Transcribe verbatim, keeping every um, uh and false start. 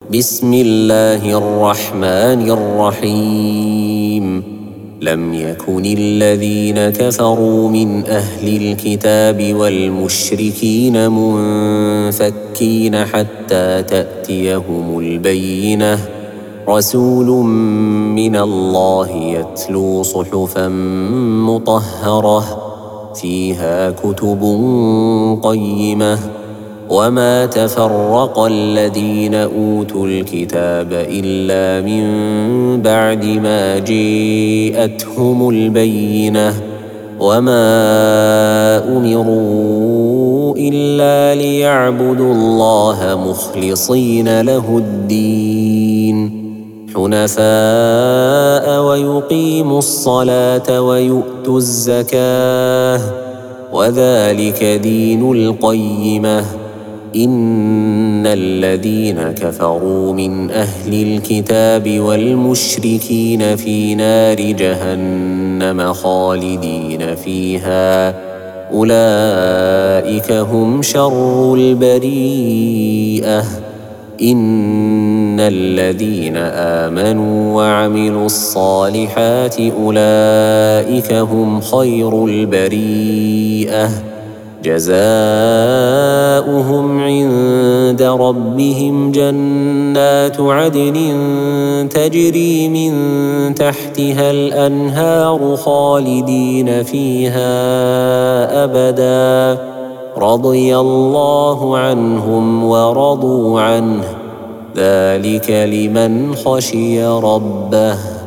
بسم الله الرحمن الرحيم لم يكن الذين كفروا من أهل الكتاب والمشركين منفكين حتى تأتيهم البينة رسول من الله يتلو صحفا مطهرة فيها كتب قيمة وما تفرق الذين أوتوا الكتاب إلا من بعد ما جاءتهم البينة وما أمروا إلا ليعبدوا الله مخلصين له الدين حنفاء ويقيموا الصلاة ويؤتوا الزكاة وذلك دين القيمة إن الذين كفروا من أهل الكتاب والمشركين في نار جهنم خالدين فيها أولئك هم شر البريئة إن الذين آمنوا وعملوا الصالحات أولئك هم خير البريئة جزاؤهم عند ربهم جنات عدن تجري من تحتها الأنهار خالدين فيها أبدا رضي الله عنهم ورضوا عنه ذلك لمن خشي ربه.